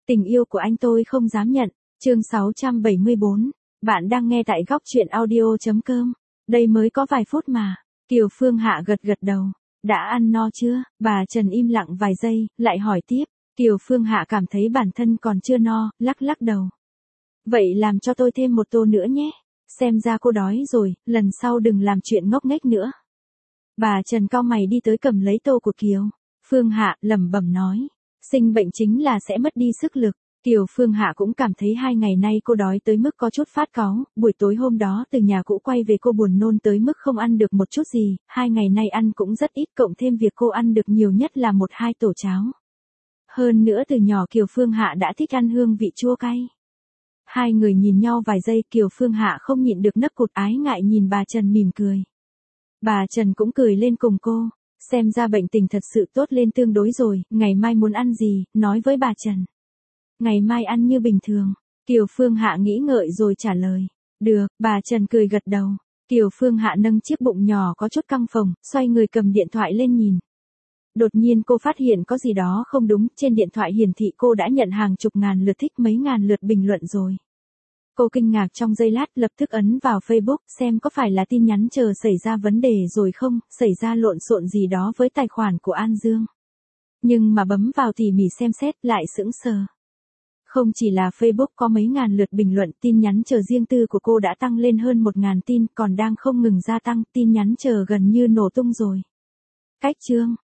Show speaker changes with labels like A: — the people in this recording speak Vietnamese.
A: Tình yêu của anh tôi không dám nhận. Chương 674. Bạn đang nghe tại góc truyện audio.com. Đây mới có vài phút mà. Kiều Phương Hạ gật gật đầu. Đã ăn no chưa? Bà Trần im lặng vài giây, lại hỏi tiếp. Kiều Phương Hạ cảm thấy bản thân còn chưa no, lắc lắc đầu. Vậy làm cho tôi thêm một tô nữa nhé. Xem ra cô đói rồi, lần sau đừng làm chuyện ngốc nghếch nữa. Bà Trần cau mày đi tới cầm lấy tô của Kiều Phương Hạ, lẩm bẩm nói. Sinh bệnh chính là sẽ mất đi sức lực. Kiều Phương Hạ cũng cảm thấy 2 ngày nay cô đói tới mức có chút phát cáu, buổi tối hôm đó từ nhà cũ quay về cô buồn nôn tới mức không ăn được một chút gì, 2 ngày nay ăn cũng rất ít cộng thêm việc cô ăn được nhiều nhất là 1-2 tổ cháo. Hơn nữa từ nhỏ Kiều Phương Hạ đã thích ăn hương vị chua cay. Hai người nhìn nhau vài giây, Kiều Phương Hạ không nhịn được nấc cụt ái ngại nhìn bà Trần mỉm cười. Bà Trần cũng cười lên cùng cô, xem ra bệnh tình thật sự tốt lên tương đối rồi, ngày mai muốn ăn gì, nói với bà Trần. Ngày mai ăn như bình thường. Kiều Phương Hạ nghĩ ngợi rồi trả lời. Được, bà Trần cười gật đầu. Kiều Phương Hạ nâng chiếc bụng nhỏ có chút căng phồng, xoay người cầm điện thoại lên nhìn. Đột nhiên cô phát hiện có gì đó không đúng, trên điện thoại hiển thị cô đã nhận hàng chục ngàn lượt thích, mấy ngàn lượt bình luận rồi. Cô kinh ngạc trong giây lát, lập tức ấn vào Facebook xem có phải là tin nhắn chờ xảy ra vấn đề rồi không, xảy ra lộn xộn gì đó với tài khoản của An Dương. Nhưng mà bấm vào tỉ mỉ xem xét lại sững sờ. Không chỉ là Facebook có mấy ngàn lượt bình luận, tin nhắn chờ riêng tư của cô đã tăng lên hơn 1.000 tin, còn đang không ngừng gia tăng, tin nhắn chờ gần như nổ tung rồi. Cách chương